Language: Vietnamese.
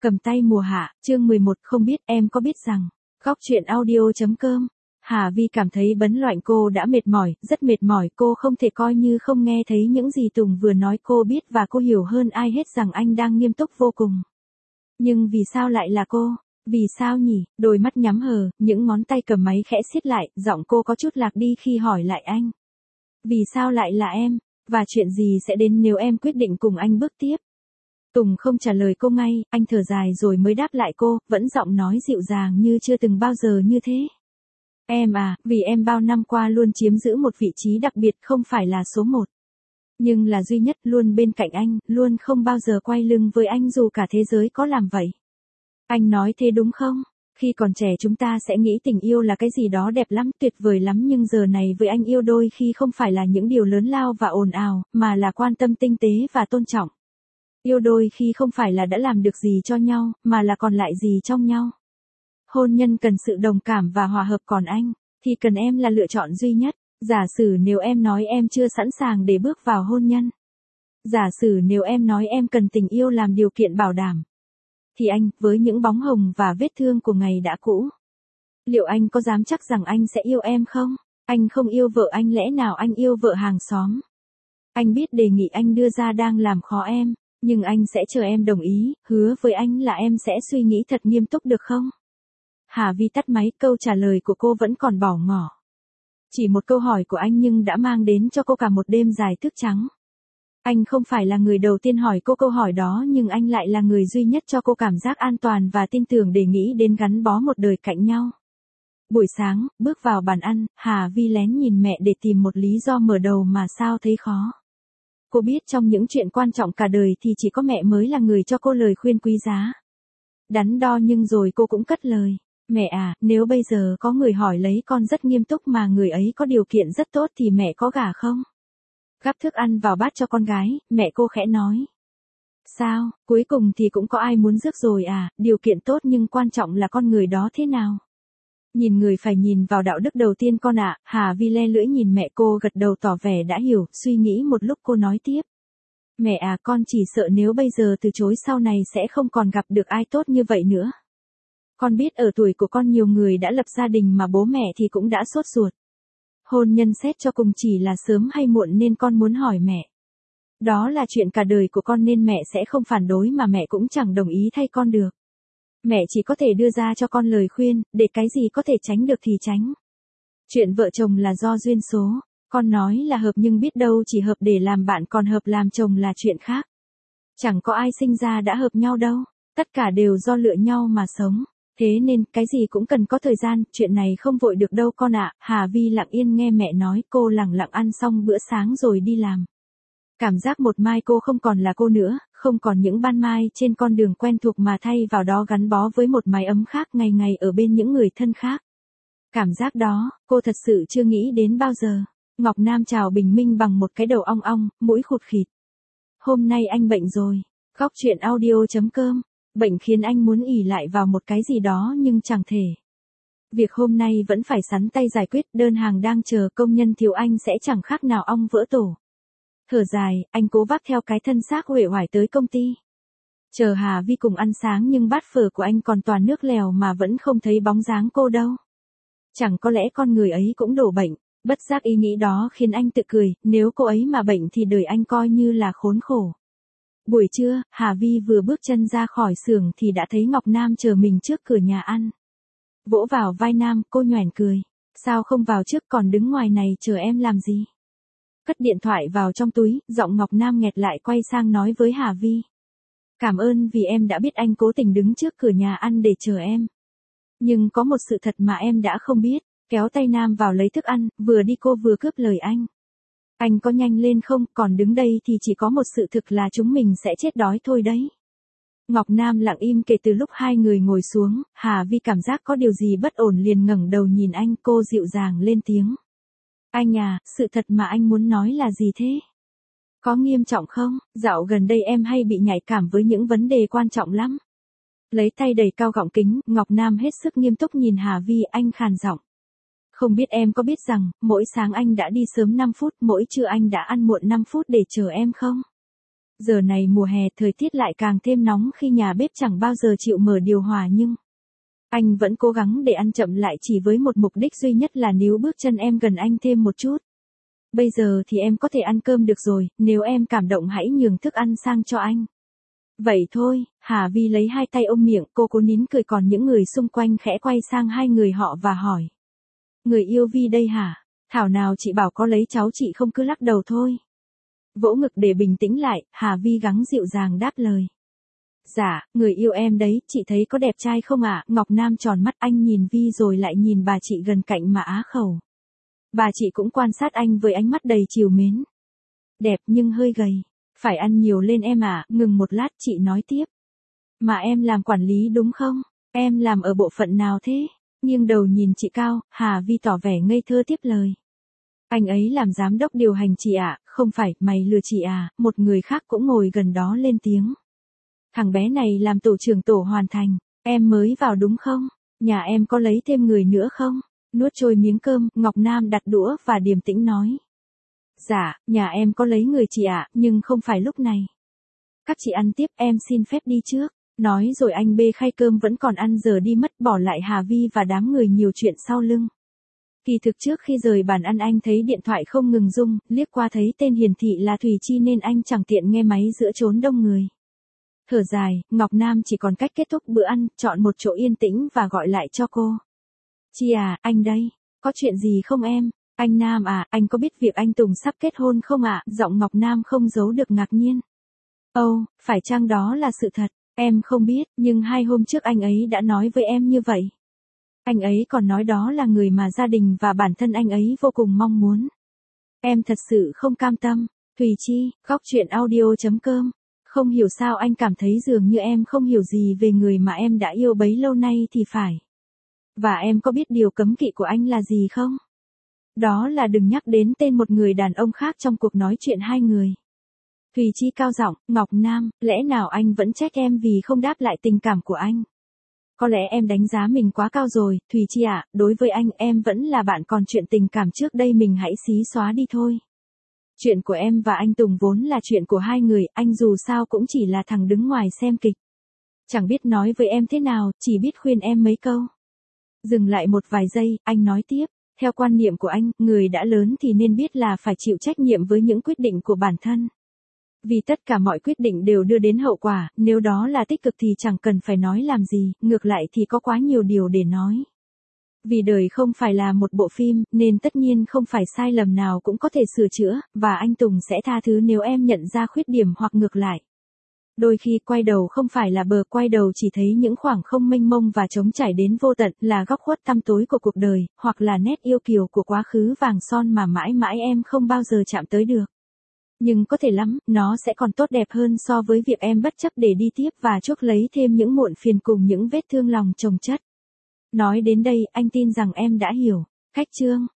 Cầm tay mùa hạ, chương 11 không biết em có biết rằng, góc chuyện audio.com. Hà Vi cảm thấy bấn loạn, cô đã mệt mỏi, rất mệt mỏi, cô không thể coi như không nghe thấy những gì Tùng vừa nói, cô biết và cô hiểu hơn ai hết rằng anh đang nghiêm túc vô cùng. Nhưng vì sao lại là cô? Vì sao nhỉ? Đôi mắt nhắm hờ, những ngón tay cầm máy khẽ siết lại, giọng cô có chút lạc đi khi hỏi lại anh. Vì sao lại là em? Và chuyện gì sẽ đến nếu em quyết định cùng anh bước tiếp? Tùng không trả lời cô ngay, anh thở dài rồi mới đáp lại cô, vẫn giọng nói dịu dàng như chưa từng bao giờ như thế. Em à, vì em bao năm qua luôn chiếm giữ một vị trí đặc biệt, không phải là số một, nhưng là duy nhất, luôn bên cạnh anh, luôn không bao giờ quay lưng với anh dù cả thế giới có làm vậy. Anh nói thế đúng không? Khi còn trẻ chúng ta sẽ nghĩ tình yêu là cái gì đó đẹp lắm, tuyệt vời lắm, nhưng giờ này với anh yêu đôi khi không phải là những điều lớn lao và ồn ào, mà là quan tâm tinh tế và tôn trọng. Yêu đôi khi không phải là đã làm được gì cho nhau, mà là còn lại gì trong nhau. Hôn nhân cần sự đồng cảm và hòa hợp, còn anh, thì cần em là lựa chọn duy nhất. Giả sử nếu em nói em chưa sẵn sàng để bước vào hôn nhân. Giả sử nếu em nói em cần tình yêu làm điều kiện bảo đảm. Thì anh, với những bóng hồng và vết thương của ngày đã cũ, liệu anh có dám chắc rằng anh sẽ yêu em không? Anh không yêu vợ anh, lẽ nào anh yêu vợ hàng xóm? Anh biết đề nghị anh đưa ra đang làm khó em, nhưng anh sẽ chờ em đồng ý, hứa với anh là em sẽ suy nghĩ thật nghiêm túc được không? Hà Vi tắt máy, câu trả lời của cô vẫn còn bỏ ngỏ. Chỉ một câu hỏi của anh nhưng đã mang đến cho cô cả một đêm dài thức trắng. Anh không phải là người đầu tiên hỏi cô câu hỏi đó, nhưng anh lại là người duy nhất cho cô cảm giác an toàn và tin tưởng để nghĩ đến gắn bó một đời cạnh nhau. Buổi sáng, bước vào bàn ăn, Hà Vi lén nhìn mẹ để tìm một lý do mở đầu mà sao thấy khó. Cô biết trong những chuyện quan trọng cả đời thì chỉ có mẹ mới là người cho cô lời khuyên quý giá. Đắn đo nhưng rồi cô cũng cất lời. Mẹ à, nếu bây giờ có người hỏi lấy con rất nghiêm túc mà người ấy có điều kiện rất tốt thì mẹ có gả không? Gắp thức ăn vào bát cho con gái, mẹ cô khẽ nói. Sao, cuối cùng thì cũng có ai muốn rước rồi à, điều kiện tốt nhưng quan trọng là con người đó thế nào? Nhìn người phải nhìn vào đạo đức đầu tiên con ạ. Hà Vi le lưỡi nhìn mẹ, cô gật đầu tỏ vẻ đã hiểu, suy nghĩ một lúc cô nói tiếp. Mẹ à, con chỉ sợ nếu bây giờ từ chối sau này sẽ không còn gặp được ai tốt như vậy nữa. Con biết ở tuổi của con nhiều người đã lập gia đình mà bố mẹ thì cũng đã sốt ruột. Hôn nhân xét cho cùng chỉ là sớm hay muộn nên con muốn hỏi mẹ. Đó là chuyện cả đời của con nên mẹ sẽ không phản đối mà mẹ cũng chẳng đồng ý thay con được. Mẹ chỉ có thể đưa ra cho con lời khuyên, để cái gì có thể tránh được thì tránh. Chuyện vợ chồng là do duyên số, con nói là hợp nhưng biết đâu chỉ hợp để làm bạn, còn hợp làm chồng là chuyện khác. Chẳng có ai sinh ra đã hợp nhau đâu, tất cả đều do lựa nhau mà sống. Thế nên, cái gì cũng cần có thời gian, chuyện này không vội được đâu con ạ. Hà Vi lặng yên nghe mẹ nói, cô lẳng lặng ăn xong bữa sáng rồi đi làm. Cảm giác một mai cô không còn là cô nữa, không còn những ban mai trên con đường quen thuộc mà thay vào đó gắn bó với một mái ấm khác, ngày ngày ở bên những người thân khác. Cảm giác đó, cô thật sự chưa nghĩ đến bao giờ. Ngọc Nam chào bình minh bằng một cái đầu ong ong, mũi khụt khịt. Hôm nay anh bệnh rồi. Góc chuyện audio.com. Bệnh khiến anh muốn ỷ lại vào một cái gì đó nhưng chẳng thể. Việc hôm nay vẫn phải sắn tay giải quyết, đơn hàng đang chờ, công nhân thiếu anh sẽ chẳng khác nào ong vỡ tổ. Thở dài, anh cố vác theo cái thân xác uể oải tới công ty. Chờ Hà Vi cùng ăn sáng nhưng bát phở của anh còn toàn nước lèo mà vẫn không thấy bóng dáng cô đâu. Chẳng có lẽ con người ấy cũng đổ bệnh. Bất giác ý nghĩ đó khiến anh tự cười, nếu cô ấy mà bệnh thì đời anh coi như là khốn khổ. Buổi trưa, Hà Vi vừa bước chân ra khỏi xưởng thì đã thấy Ngọc Nam chờ mình trước cửa nhà ăn. Vỗ vào vai Nam, cô nhoẻn cười. Sao không vào trước, còn đứng ngoài này chờ em làm gì? Cất điện thoại vào trong túi, giọng Ngọc Nam nghẹt lại, quay sang nói với Hà Vi. Cảm ơn vì em đã biết anh cố tình đứng trước cửa nhà ăn để chờ em. Nhưng có một sự thật mà em đã không biết. Kéo tay Nam vào lấy thức ăn, vừa đi cô vừa cướp lời anh. Anh có nhanh lên không, còn đứng đây thì chỉ có một sự thực là chúng mình sẽ chết đói thôi đấy. Ngọc Nam lặng im kể từ lúc hai người ngồi xuống, Hà Vi cảm giác có điều gì bất ổn liền ngẩng đầu nhìn anh, cô dịu dàng lên tiếng. Anh à, sự thật mà anh muốn nói là gì thế? Có nghiêm trọng không? Dạo gần đây em hay bị nhạy cảm với những vấn đề quan trọng lắm. Lấy tay đẩy cao gọng kính, Ngọc Nam hết sức nghiêm túc nhìn Hà Vi, anh khàn giọng. Không biết em có biết rằng, mỗi sáng anh đã đi sớm 5 phút, mỗi trưa anh đã ăn muộn 5 phút để chờ em không? Giờ này mùa hè thời tiết lại càng thêm nóng khi nhà bếp chẳng bao giờ chịu mở điều hòa nhưng anh vẫn cố gắng để ăn chậm lại chỉ với một mục đích duy nhất là níu bước chân em gần anh thêm một chút. Bây giờ thì em có thể ăn cơm được rồi, nếu em cảm động hãy nhường thức ăn sang cho anh. Vậy thôi, Hà Vi lấy hai tay ôm miệng, cô cố nín cười còn những người xung quanh khẽ quay sang hai người họ và hỏi. Người yêu Vi đây hả? Thảo nào chị bảo có lấy cháu chị không cứ lắc đầu thôi. Vỗ ngực để bình tĩnh lại, Hà Vi gắng dịu dàng đáp lời. Dạ, người yêu em đấy, chị thấy có đẹp trai không ạ? Ngọc Nam tròn mắt anh nhìn Vi rồi lại nhìn bà chị gần cạnh mà á khẩu. Bà chị cũng quan sát anh với ánh mắt đầy trìu mến. Đẹp nhưng hơi gầy. Phải ăn nhiều lên em ạ, ngừng một lát chị nói tiếp. Mà em làm quản lý đúng không? Em làm ở bộ phận nào thế? Nghiêng đầu nhìn chị Cao, Hà Vi tỏ vẻ ngây thơ tiếp lời. Anh ấy làm giám đốc điều hành chị ạ, không phải, mày lừa chị à, một người khác cũng ngồi gần đó lên tiếng. Thằng bé này làm tổ trưởng tổ hoàn thành, em mới vào đúng không? Nhà em có lấy thêm người nữa không? Nuốt trôi miếng cơm, Ngọc Nam đặt đũa và điềm tĩnh nói. Dạ, nhà em có lấy người chị ạ, nhưng không phải lúc này. Các chị ăn tiếp, em xin phép đi trước. Nói rồi anh bê khay cơm vẫn còn ăn giờ đi mất bỏ lại Hà Vi và đám người nhiều chuyện sau lưng. Kỳ thực trước khi rời bàn ăn anh thấy điện thoại không ngừng rung, liếc qua thấy tên hiển thị là Thùy Chi nên anh chẳng tiện nghe máy giữa chốn đông người. Thở dài, Ngọc Nam chỉ còn cách kết thúc bữa ăn, chọn một chỗ yên tĩnh và gọi lại cho cô. Chi à, anh đây, có chuyện gì không em? Anh Nam à, anh có biết việc anh Tùng sắp kết hôn không ạ? Giọng Ngọc Nam không giấu được ngạc nhiên. Ồ, phải chăng đó là sự thật? Em không biết, nhưng 2 hôm trước anh ấy đã nói với em như vậy. Anh ấy còn nói đó là người mà gia đình và bản thân anh ấy vô cùng mong muốn. Em thật sự không cam tâm. Thùy Chi, góc chuyện audio.com. Không hiểu sao anh cảm thấy dường như em không hiểu gì về người mà em đã yêu bấy lâu nay thì phải. Và em có biết điều cấm kỵ của anh là gì không? Đó là đừng nhắc đến tên một người đàn ông khác trong cuộc nói chuyện hai người. Thùy Chi cao giọng, Ngọc Nam, lẽ nào anh vẫn trách em vì không đáp lại tình cảm của anh? Có lẽ em đánh giá mình quá cao rồi, Thùy Chi ạ, đối với anh em vẫn là bạn còn chuyện tình cảm trước đây mình hãy xí xóa đi thôi. Chuyện của em và anh Tùng vốn là chuyện của hai người, anh dù sao cũng chỉ là thằng đứng ngoài xem kịch. Chẳng biết nói với em thế nào, chỉ biết khuyên em mấy câu. Dừng lại một vài giây, anh nói tiếp, theo quan niệm của anh, người đã lớn thì nên biết là phải chịu trách nhiệm với những quyết định của bản thân. Vì tất cả mọi quyết định đều đưa đến hậu quả, nếu đó là tích cực thì chẳng cần phải nói làm gì, ngược lại thì có quá nhiều điều để nói. Vì đời không phải là một bộ phim, nên tất nhiên không phải sai lầm nào cũng có thể sửa chữa, và anh Tùng sẽ tha thứ nếu em nhận ra khuyết điểm hoặc ngược lại. Đôi khi quay đầu không phải là bờ quay đầu chỉ thấy những khoảng không mênh mông và trống trải đến vô tận là góc khuất tăm tối của cuộc đời, hoặc là nét yêu kiều của quá khứ vàng son mà mãi mãi em không bao giờ chạm tới được. Nhưng có thể lắm, nó sẽ còn tốt đẹp hơn so với việc em bất chấp để đi tiếp và chuốc lấy thêm những muộn phiền cùng những vết thương lòng chồng chất. Nói đến đây, anh tin rằng em đã hiểu. Khách chương